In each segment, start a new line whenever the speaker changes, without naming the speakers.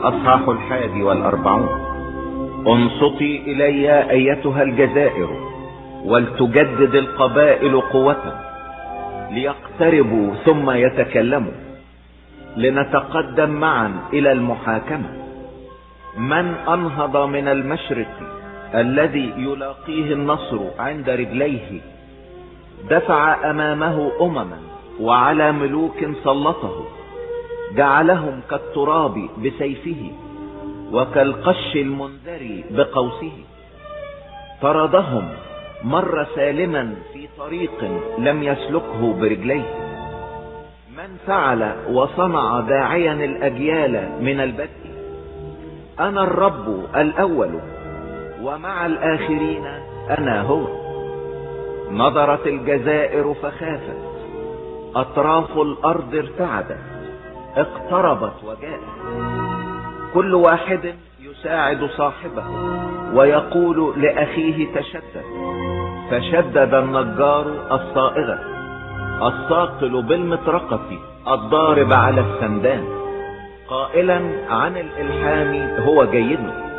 الأصحاح 41. انصتي إلي أيتها الجزائر، ولتجدد القبائل قوة، ليقتربوا ثم يتكلموا، لنتقدم معا إلى المحاكمة. من أنهض من المشرق الذي يلاقيه النصر عند رجليه، دفع أمامه أمما وعلى ملوك سلطه، جعلهم كالتراب بسيفه وكالقش المنذر بقوسه. طردهم، مر سالما في طريق لم يسلكه برجليه. من فعل وصنع داعيا الأجيال من البدء، أنا الرب الأول ومع الآخرين أنا هو. نظرت الجزائر فخافت، أطراف الأرض ارتعدت، اقتربت وجاءت، كل واحد يساعد صاحبه ويقول لأخيه تشدد. فشدد النجار الصائغة الصاقل بالمطرقة الضارب على السندان، قائلا عن الإلحام هو جيد،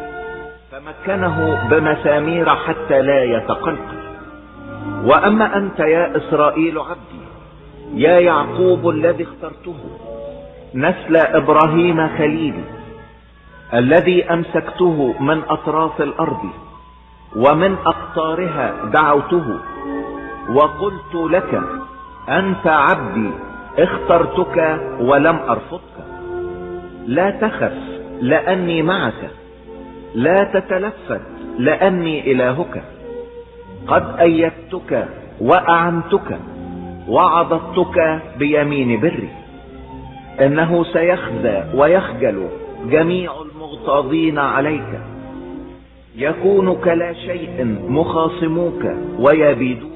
فمكنه بمسامير حتى لا يتقلقل. وأما أنت يا إسرائيل عبدي، يا يعقوب الذي اخترته، نسل إبراهيم خليلي، الذي أمسكته من أطراف الأرض ومن أقطارها دعوته، وقلت لك أنت عبدي، اخترتك ولم أرفضك. لا تخف لأني معك، لا تتلفت لأني إلهك. قد أيدتك وأعنتك وعضدتك بيمين بري. إنه سيخزى ويخجل جميع المغتاظين عليك، يكون كلا شيء مخاصموك ويبيدون.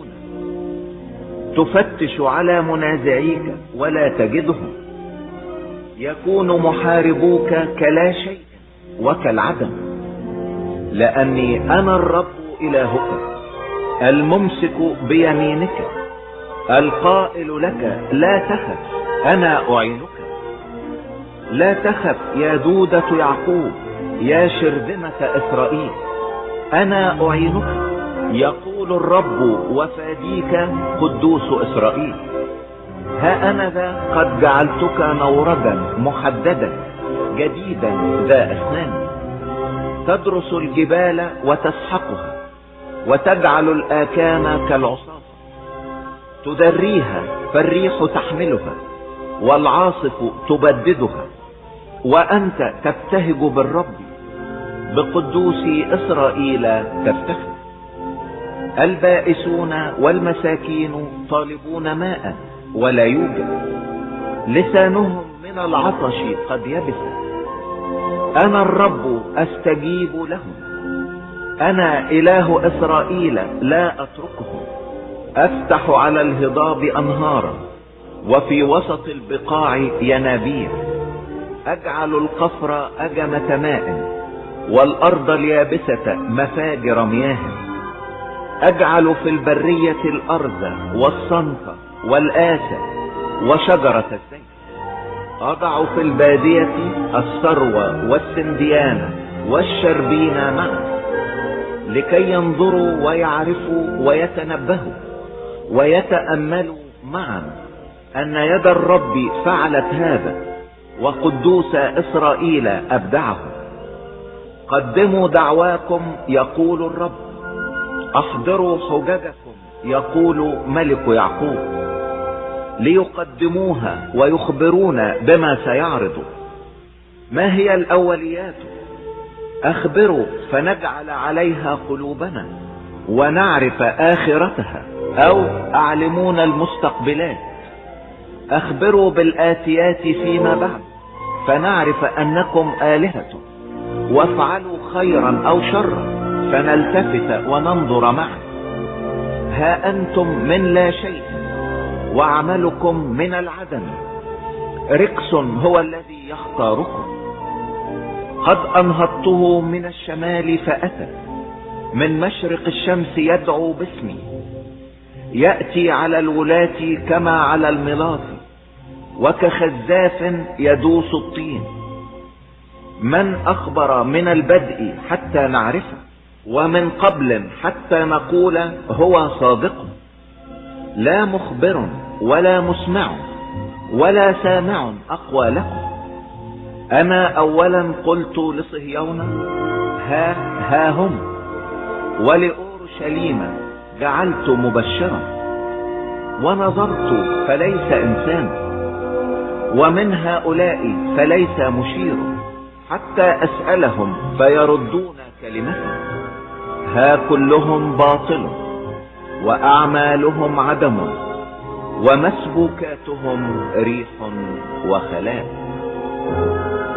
تفتش على منازعيك ولا تجدهم، يكون محاربوك كلا شيء وكالعدم. لأني أنا الرب إلهك، الممسك بيمينك، القائل لك لا تخف، أنا أعينك. لا تخف يا دودة يعقوب، يا شرذمة إسرائيل، أنا أعينك، يقول الرب وفاديك قدوس إسرائيل. ها أنا ذا قد جعلتك نوردا محددا جديدا ذا أسنان، تدرس الجبال وتسحقها، وتجعل الآكام كالعصافة. تدريها فالريح تحملها، والعاصف تبددها. وأنت تبتهج بالرب، بقدوس إسرائيل تفتخر. البائسون والمساكين طالبون ماء ولا يوجد، لسانهم من العطش قد يبس. أنا الرب أستجيب لهم، أنا إله إسرائيل لا أتركهم. أفتح على الهضاب أنهارا، وفي وسط البقاع ينابيع. أجعل القفر أجمة ماء، والأرض اليابسة مفاجر مياه. أجعل في البرية الأرز والصنف والآسى وشجرة الزيت. أضع في البادية الثروة والسنديان والشربين معا، لكي ينظروا ويعرفوا ويتنبهوا ويتأملوا معا أن يد الرب فعلت هذا، وقدوس إسرائيل أبدعه. قدموا دعواكم يقول الرب، احضروا حججكم يقول ملك يعقوب. ليقدموها ويخبرون بما سيعرض. ما هي الأوليات؟ أخبروا فنجعل عليها قلوبنا ونعرف آخرتها، أو أعلمون المستقبلات. أخبروا بالآتيات فيما بعد، فنعرف أنكم آلهة. وافعلوا خيرا أو شرا، فنلتفت وننظر معا. ها أنتم من لا شيء، وعملكم من العدم. ركس هو الذي يختاركم. قد أنهضته من الشمال فأتى، من مشرق الشمس يدعو باسمي. يأتي على الولاة كما على الملاط، وكخزاف يدوس الطين. من اخبر من البدء حتى نعرفه، ومن قبل حتى نقول هو صادق؟ لا مخبر ولا مسمع ولا سامع اقوى لكم. انا اولا قلت لصهيون ها هم، ولأورشليم جعلت مبشرا، ونظرت فليس انسان، ومن هؤلاء فليس مشير، حتى اسألهم فيردون كلمته. ها كلهم باطل، واعمالهم عدم، ومسبوكاتهم ريح وخلاء.